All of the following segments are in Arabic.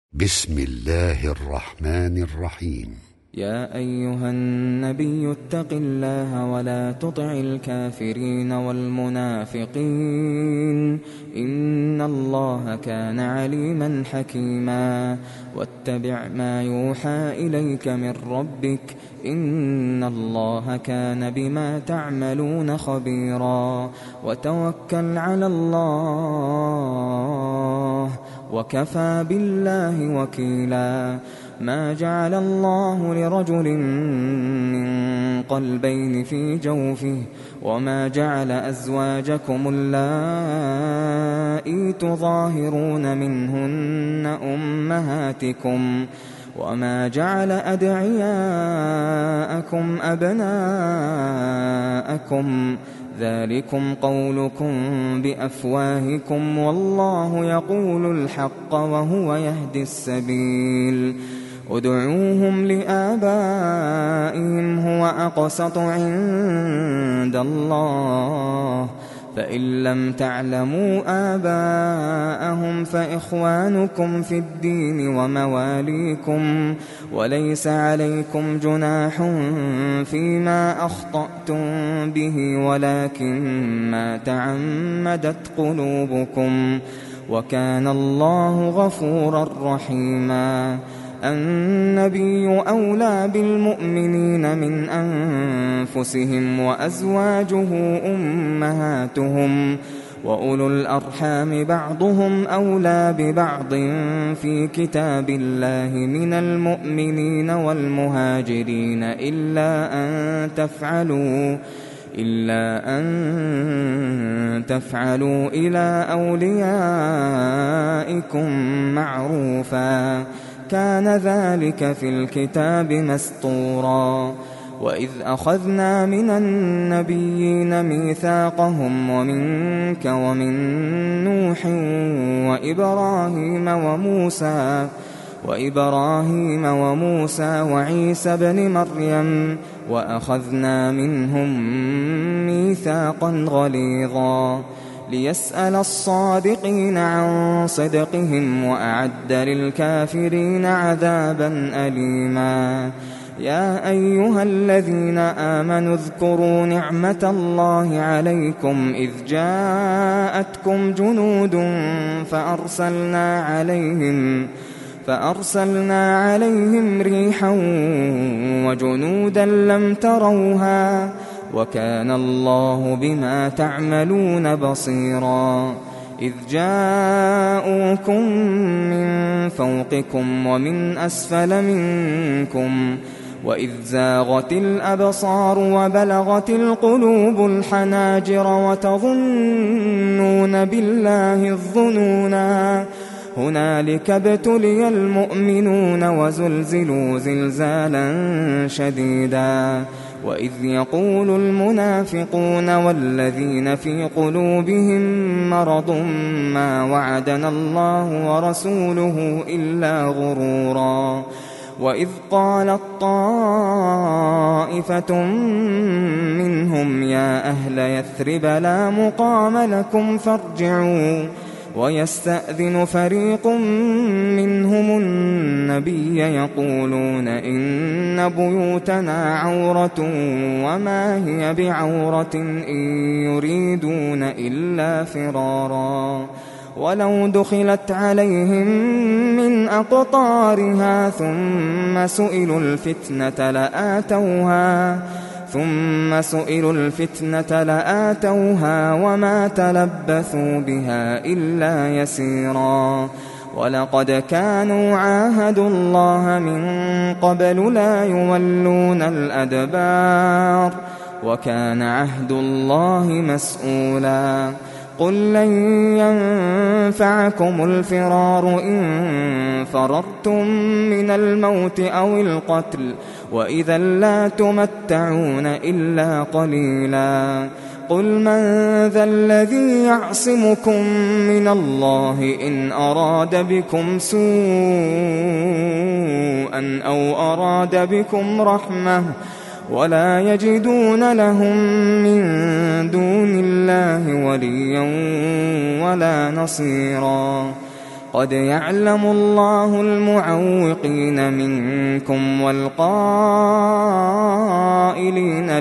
بسم الله الرحمن الرحيم. يا أيها النبي اتق الله ولا تطع الكافرين والمنافقين إن الله كان عليما حكيما واتبع ما يوحى إليك من ربك إن الله كان بما تعملون خبيرا وتوكل على الله وكفى بالله وكيلا ما جعل الله لرجل من قلبين في جوفه وما جعل أزواجكم اللائي تظاهرون منهن أمهاتكم وما جعل أدعياءكم أبناءكم ذلكم قولكم بأفواهكم والله يقول الحق وهو يهدي السبيل ادعوهم لآبائهم هو أقسط عند الله فإن لم تعلموا آباءهم فإخوانكم في الدين ومواليكم وليس عليكم جناح فيما أخطأتم به ولكن ما تعمدت قلوبكم وكان الله غفورا رحيما النبي أولى بالمؤمنين من أنفسهم وأزواجه أمهاتهم وأولو الأرحام بعضهم أولى ببعض في كتاب الله من المؤمنين والمهاجرين إلا أن تفعلوا إلى أوليائكم معروفا كان ذلك في الكتاب مسطورا وإذ أخذنا من النبيين ميثاقهم ومنك ومن نوح وإبراهيم وموسى وعيسى بن مريم وأخذنا منهم ميثاقا غليظا ليسأل الصادقين عن صدقهم وأعد للكافرين عذابا أليما يا أيها الذين آمنوا اذكروا نعمة الله عليكم إذ جاءتكم جنود فأرسلنا عليهم ريحا وجنودا لم تروها وكان الله بما تعملون بصيرا إذ جاءوكم من فوقكم ومن أسفل منكم وإذ زاغت الأبصار وبلغت القلوب الحناجر وتظنون بالله الظنونا هنالك ابتلي المؤمنون وزلزلوا زلزالا شديدا وإذ يقول المنافقون والذين في قلوبهم مرض ما وعدنا الله ورسوله إلا غرورا وإذ قالت طائفة منهم يا أهل يثرب لا مقام لكم فارجعوا ويستأذن فريق منهم النبي يقولون إن بيوتنا عورة وما هي بعورة إن يريدون إلا فرارا ولو دخلت عليهم من أقطارها ثم سئلوا الفتنة لآتوها وما تلبثوا بها إلا يسيرا ولقد كانوا عاهدوا الله من قبل لا يولون الأدبار وكان عهد الله مسؤولا قل لن ينفعكم الفرار إن فررتم من الموت أو القتل وإذا لا تمتعون إلا قليلا قل من ذا الذي يعصمكم من الله إن أراد بكم سوءا أو أراد بكم رحمة ولا يجدون لهم من دون الله وليا ولا نصيرا قد يعلم الله المعوقين منكم والقائلين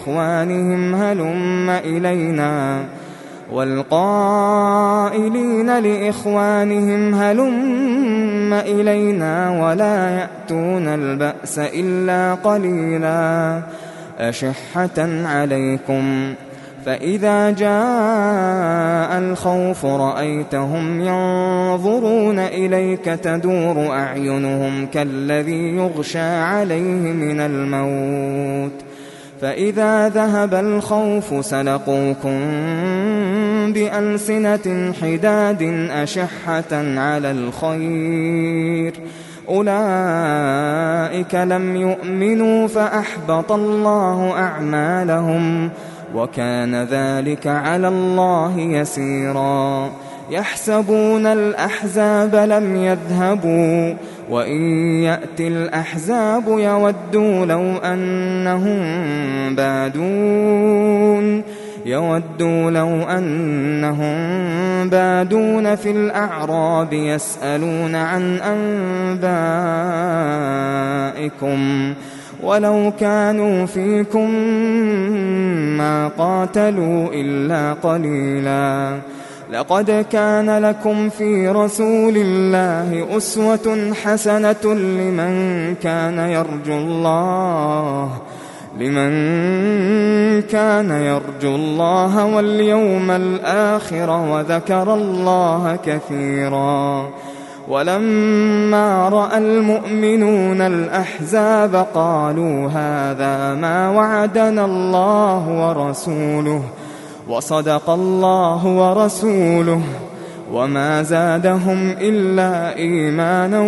لإخوانهم هلم إلينا ولا يأتون البأس إلا قليلا أشحة عليكم فإذا جاء الخوف رأيتهم ينظرون إليك تدور أعينهم كالذي يغشى عليه من الموت فإذا ذهب الخوف سلقوكم بألسنة حداد أشحة على الخير أولئك لم يؤمنوا فأحبط الله أعمالهم وكان ذلك على الله يسيرا يحسبون الأحزاب لم يذهبوا وإن يأتي الأحزاب يودوا لو أنهم بادون في الأعراب يسألون عن أنبائكم ولو كانوا فيكم ما قاتلوا إلا قليلا لقد كان لكم في رسول الله أسوة حسنة لمن كان يرجو الله واليوم الآخر وذكر الله كثيرا ولما رأى المؤمنون الأحزاب قالوا هذا ما وعدنا الله ورسوله وصدق الله ورسوله وما زادهم إلا إيمانا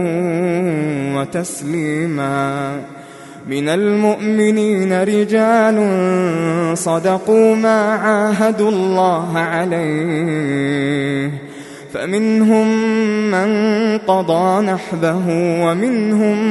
وتسليما من المؤمنين رجال صدقوا ما عاهدوا الله عليه فمنهم من قضى نحبه ومنهم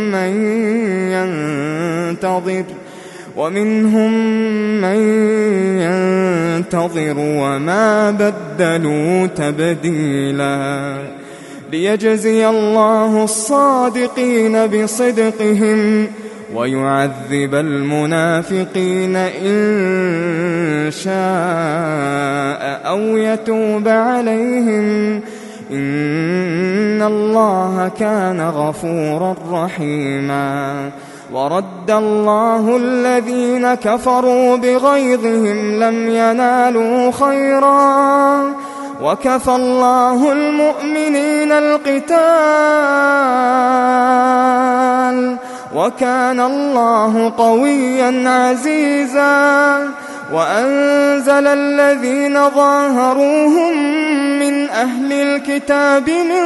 من ينتظر وما بدلوا تبديلا ليجزي الله الصادقين بصدقهم ويعذب المنافقين إن شاء أو يتوب عليهم إن الله كان غفورا رحيما ورد الله الذين كفروا بغيظهم لم ينالوا خيرا وكفى الله المؤمنين القتال وكان الله قويا عزيزا وأنزل الذين ظاهروهم من أهل الكتاب من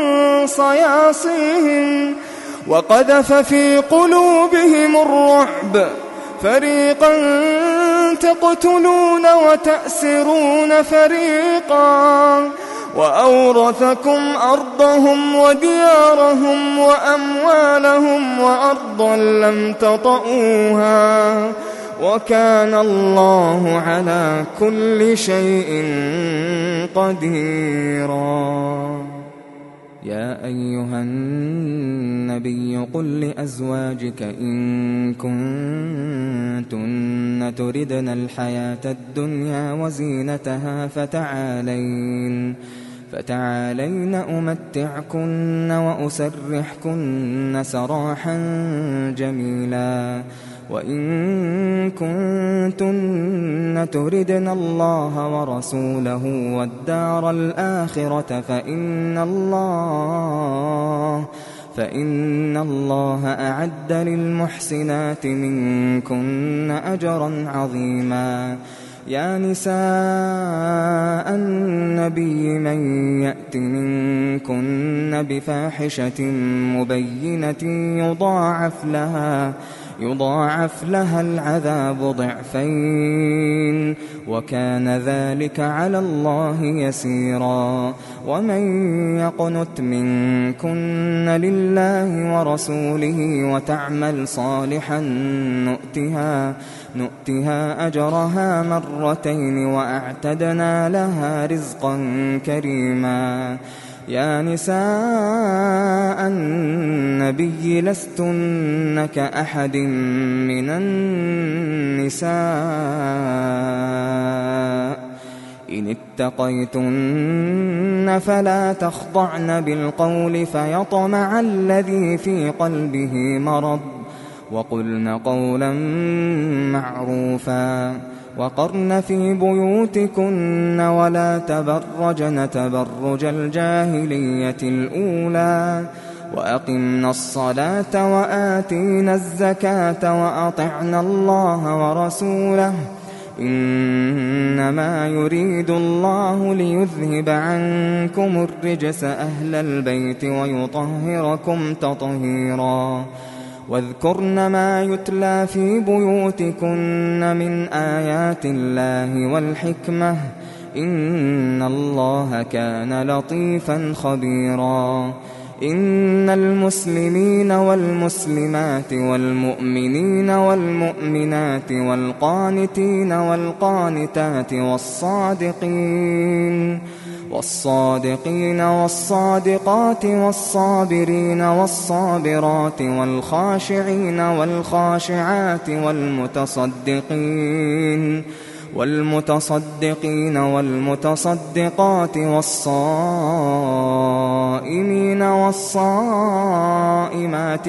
صياصيهم وقذف في قلوبهم الرعب فريقا تقتلون وتأسرون فريقا وأورثكم أرضهم وديارهم وأموالهم وأرضا لم تطئوها وكان الله على كل شيء قديرا يا أيها النبي قل لأزواجك إن كنتن تردن الحياة الدنيا وزينتها فتعالين أمتعكن وأسرحكن سراحا جميلا وإن كنتن تردن الله ورسوله والدار الآخرة فإن الله أعد للمحسنات منكن أجرا عظيما يا نساء النبي من يأت منكن بفاحشة مبينة يضاعف لها العذاب ضعفين وكان ذلك على الله يسيرا ومن يقنت منكن لله ورسوله وتعمل صالحا نؤتها أجرها مرتين وأعتدنا لها رزقا كريما يا نساء النبي لستن كأحد من النساء إن اتقيتن فلا تخضعن بالقول فيطمع الذي في قلبه مرض وقلن قولا معروفا وقرن في بيوتكن ولا تبرجن تبرج الجاهلية الأولى وأقمنا الصلاة وآتينا الزكاة وأطعنا الله ورسوله إنما يريد الله ليذهب عنكم الرجس أهل البيت ويطهركم تطهيرا واذكرن ما يتلى في بيوتكن من آيات الله والحكمة إن الله كان لطيفا خبيرا إن المسلمين والمسلمات والمؤمنين والمؤمنات والقانتين والقانتات والصادقين والصادقات والصابرين والصابرات والخاشعين والخاشعات والمتصدقين والمتصدقات والصائمين والصائمات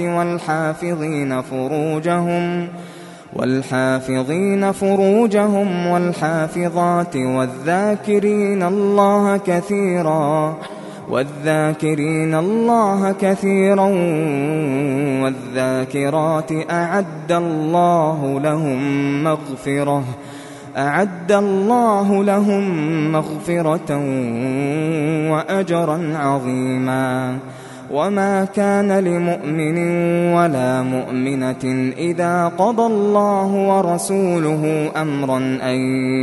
والحافظين فروجهم والحافظات والذاكرين الله كثيرا والذاكرات أعد الله لهم مغفرة وأجرا عظيما وما كان لمؤمن ولا مؤمنة إذا قضى الله ورسوله أمرا أن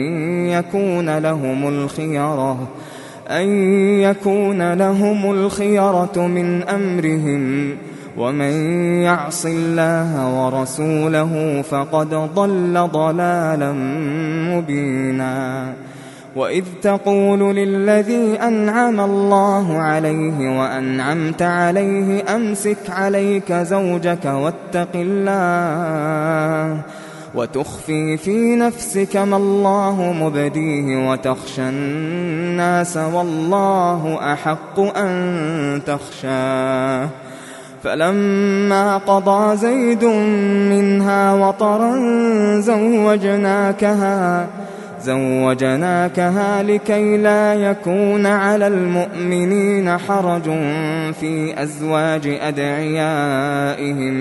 يكون لهم الخيرة من أمرهم ومن يعص الله ورسوله فقد ضل ضلالا مبينا وإذ تقول للذي أنعم الله عليه وأنعمت عليه أمسك عليك زوجك واتق الله وتخفي في نفسك ما الله مبديه وتخشى الناس والله أحق أن تخشاه فلما قضى زيد منها وطرا زوجناكها لكي لا يكون على المؤمنين حرج في أزواج أدعيائهم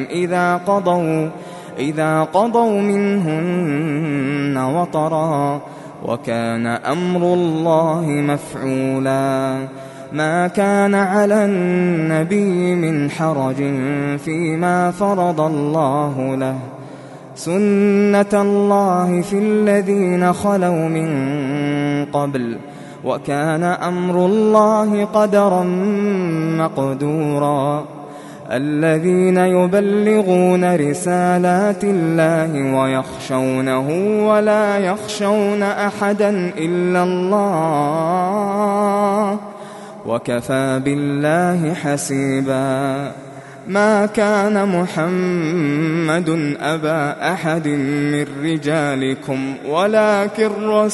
إذا قضوا منهن وطرا وكان أمر الله مفعولا ما كان على النبي من حرج فيما فرض الله له سنة الله في الذين خلوا من قبل وكان أمر الله قدرا مقدورا الذين يبلغون رسالات الله ويخشونه ولا يخشون أحدا إلا الله وكفى بالله حسيبا ما كان محمد أبا أحد من رجالكم ولكن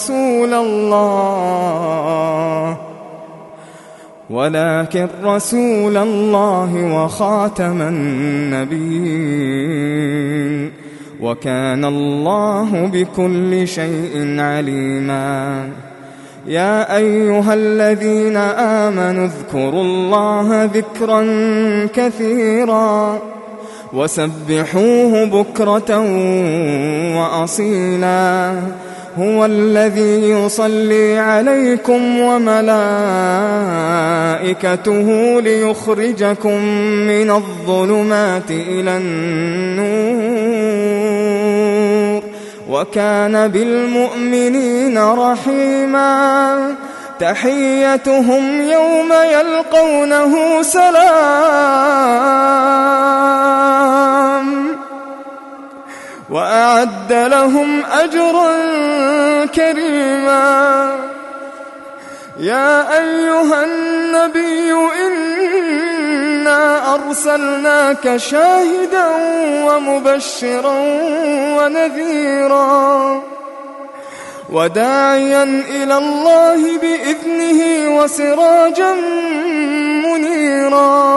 رسول الله وخاتم النبيين وكان الله بكل شيء عليما يا أيها الذين آمنوا اذكروا الله ذكرا كثيرا وسبحوه بكرة وأصيلا هو الذي يصلي عليكم وملائكته ليخرجكم من الظلمات إلى النور وكان بالمؤمنين رحيما تحيتهم يوم يلقونه سلام وأعد لهم أجرا كريما يا أيها الناس النبي إنا أرسلناك شاهدا ومبشرا ونذيرا وداعيا إلى الله بإذنه وسراجا منيرا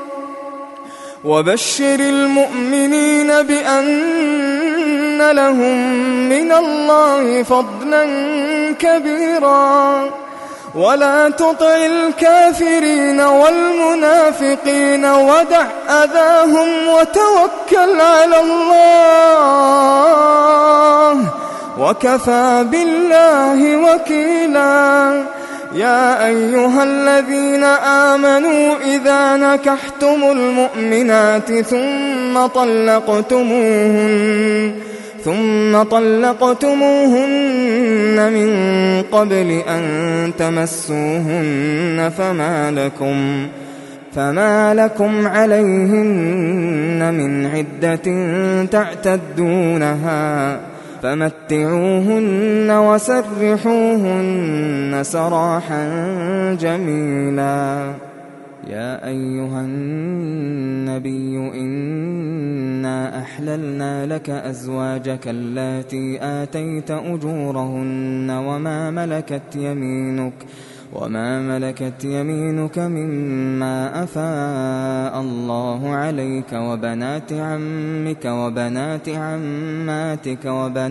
وبشر المؤمنين بأن لهم من الله فضلا كبيرا ولا تطع الكافرين والمنافقين ودع أذاهم وتوكل على الله وكفى بالله وكيلا يا أيها الذين آمنوا إذا نكحتم المؤمنات ثم طلقتموهن من قبل أن تمسوهن فما لكم عليهن من عدة تعتدونها فمتعوهن وسرحوهن سراحا جميلا يا أيها النبي إنا أحللنا لك أزواجك اللاتي آتيت أجورهن وما ملكت يمينك مما أفاء الله عليك وبنات عمك وبنات عماتك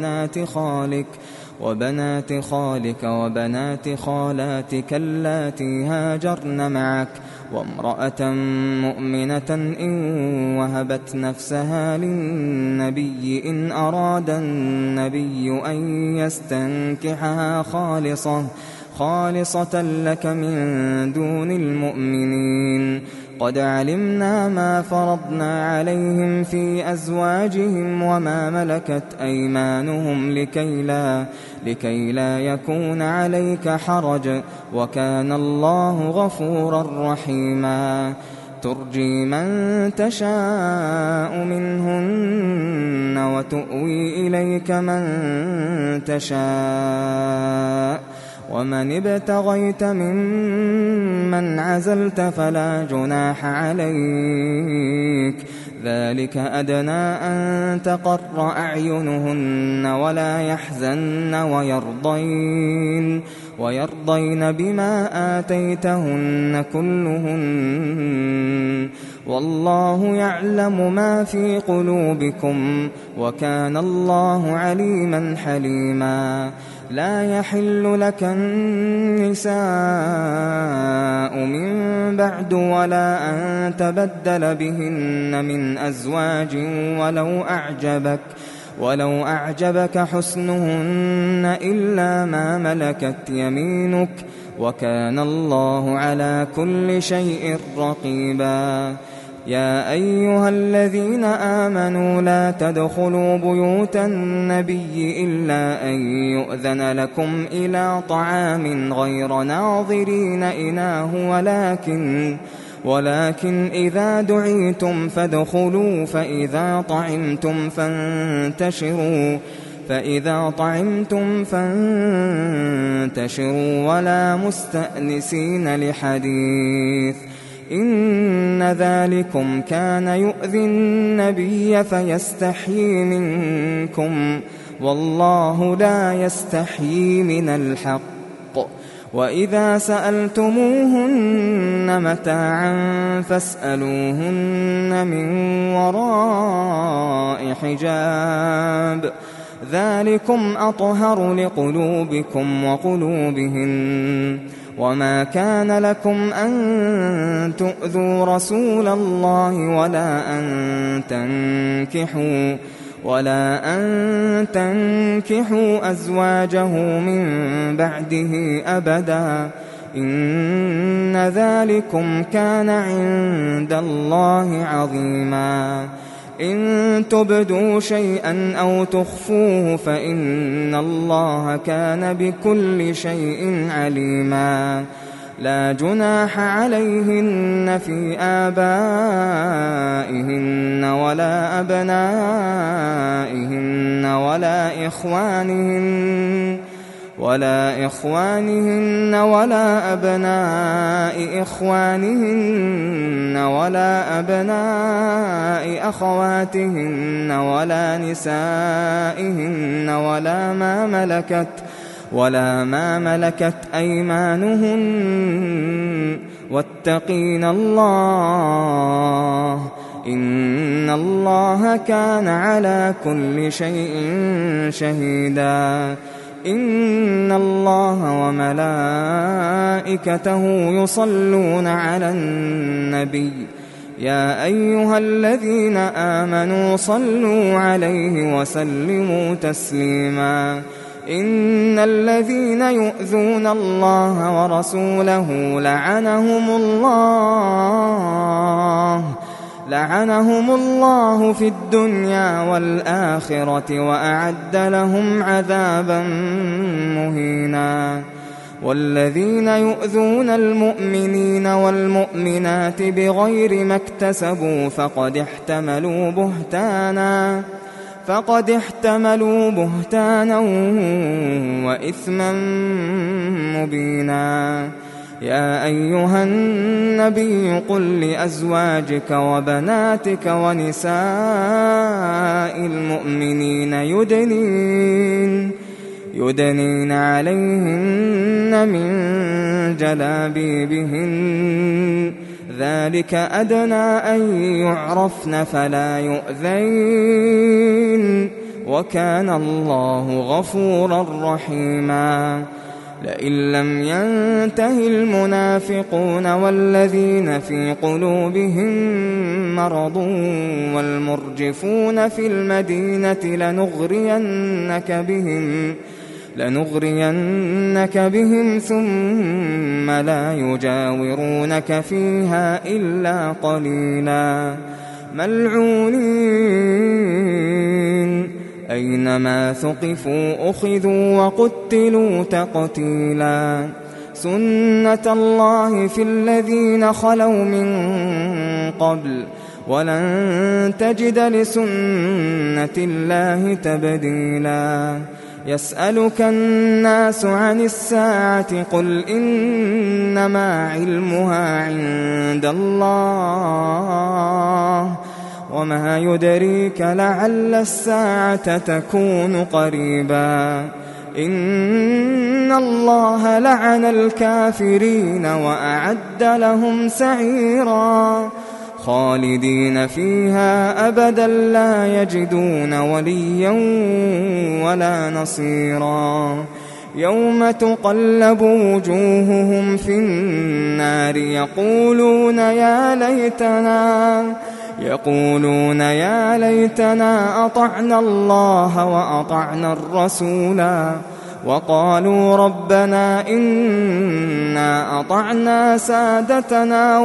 وبنات خالك وبنات خالاتك اللاتي هاجرن معك وامرأة مؤمنة إن وهبت نفسها للنبي إن أراد النبي أن يستنكحها خالصة لك من دون المؤمنين قد علمنا ما فرضنا عليهم في أزواجهم وما ملكت أيمانهم لكي لا يكون عليك حرج وكان الله غفورا رحيما ترجي من تشاء منهن وتؤوي إليك من تشاء ومن ابتغيت ممن عزلت فلا جناح عليك ذلك أدنى أن تقر أعينهن ولا يحزن ويرضين بما آتيتهن كلهن والله يعلم ما في قلوبكم وكان الله عليما حليما لا يحل لك النساء من بعد ولا أن تبدل بهن من أزواج ولو أعجبك حسنهن إلا ما ملكت يمينك وكان الله على كل شيء رقيبا يا أيها الذين آمنوا لا تدخلوا بيوت النبي إلا أن يؤذن لكم إلى طعام غير ناظرين إناه ولكن إذا دعيتم فادخلوا فإذا طعمتم فانتشروا ولا مستأنسين لحديث إن ذلكم كان يؤذي النبي فيستحيي منكم والله لا يستحيي من الحق وإذا سألتموهن متاعا فاسألوهن من وراء حجاب ذلكم أطهر لقلوبكم وقلوبهن وما كان لكم أن تؤذوا رسول الله ولا أن تنكحوا أزواجه من بعده أبدا إن ذلكم كان عند الله عظيما إن تبدوا شيئا أو تخفوه فإن الله كان بكل شيء عليما لا جناح عليهن في آبائهن ولا أبنائهن ولا إخوانهن ولا أبناء إخوانهن ولا أبناء أخواتهن ولا نسائهن ولا ما ملكت أيمانهن واتقين الله إن الله كان على كل شيء شهيدا إن الله وملائكته يصلون على النبي يا أيها الذين آمنوا صلوا عليه وسلموا تسليما إن الذين يؤذون الله ورسوله لعنهم الله في الدنيا والآخرة وأعد لهم عذابا مهينا والذين يؤذون المؤمنين والمؤمنات بغير ما اكتسبوا فقد احتملوا بهتانا وإثما مبينا يا أيها النبي قل لأزواجك وبناتك ونساء المؤمنين يدنين عليهن من جلابيبهن ذلك أدنى أن يعرفن فلا يؤذين وكان الله غفورا رحيما لئن لم ينته المنافقون والذين في قلوبهم مرض والمرجفون في المدينة لنغرينك بهم ثم لا يجاورونك فيها إلا قليلا ملعونين أينما ثقفوا أخذوا وقتلوا تقتيلا سنة الله في الذين خلوا من قبل ولن تجد لسنة الله تبديلا يسألك الناس عن الساعة قل إنما علمها عند الله وما يدريك لعل الساعة تكون قريبا إن الله لعن الكافرين وأعد لهم سعيرا خالدين فيها أبدا لا يجدون وليا ولا نصيرا يوم تقلب وجوههم في النار يقولون يا ليتنا أطعنا الله وأطعنا الرسولا وقالوا ربنا إنا أطعنا سادتنا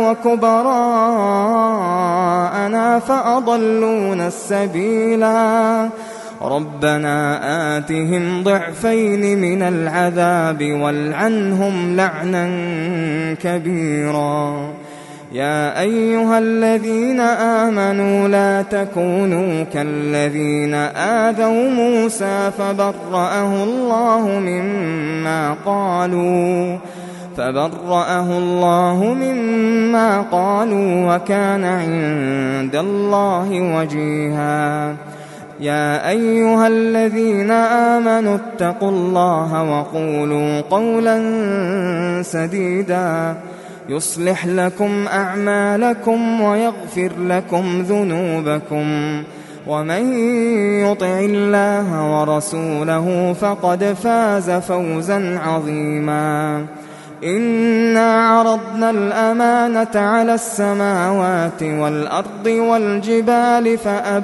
وكبراءنا فأضلونا السبيلا ربنا آتهم ضعفين من العذاب والعنهم لعنا كبيرا يا أيها الذين آمنوا لا تكونوا كالذين آذوا موسى فبرأه الله مما قالوا وكان عند الله وجيها يا أيها الذين آمنوا اتقوا الله وقولوا قولا سديدا يصلح لكم أعمالكم ويغفر لكم ذنوبكم ومن يطع الله ورسوله فقد فاز فوزا عظيما إنا عرضنا الأمانة على السماوات والأرض والجبال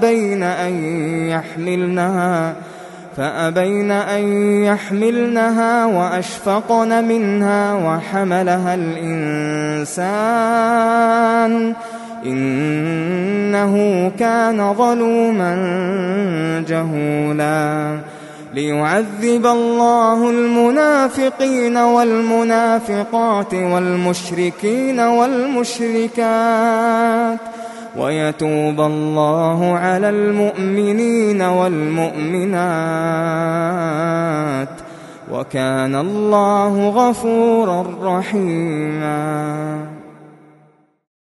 فأبين أن يحملنها وأشفقن منها وحملها الإنسان إنه كان ظلوما جهولا ليعذب الله المنافقين والمنافقات والمشركين والمشركات ويتوب الله على المؤمنين والمؤمنات وكان الله غفورا رحيما.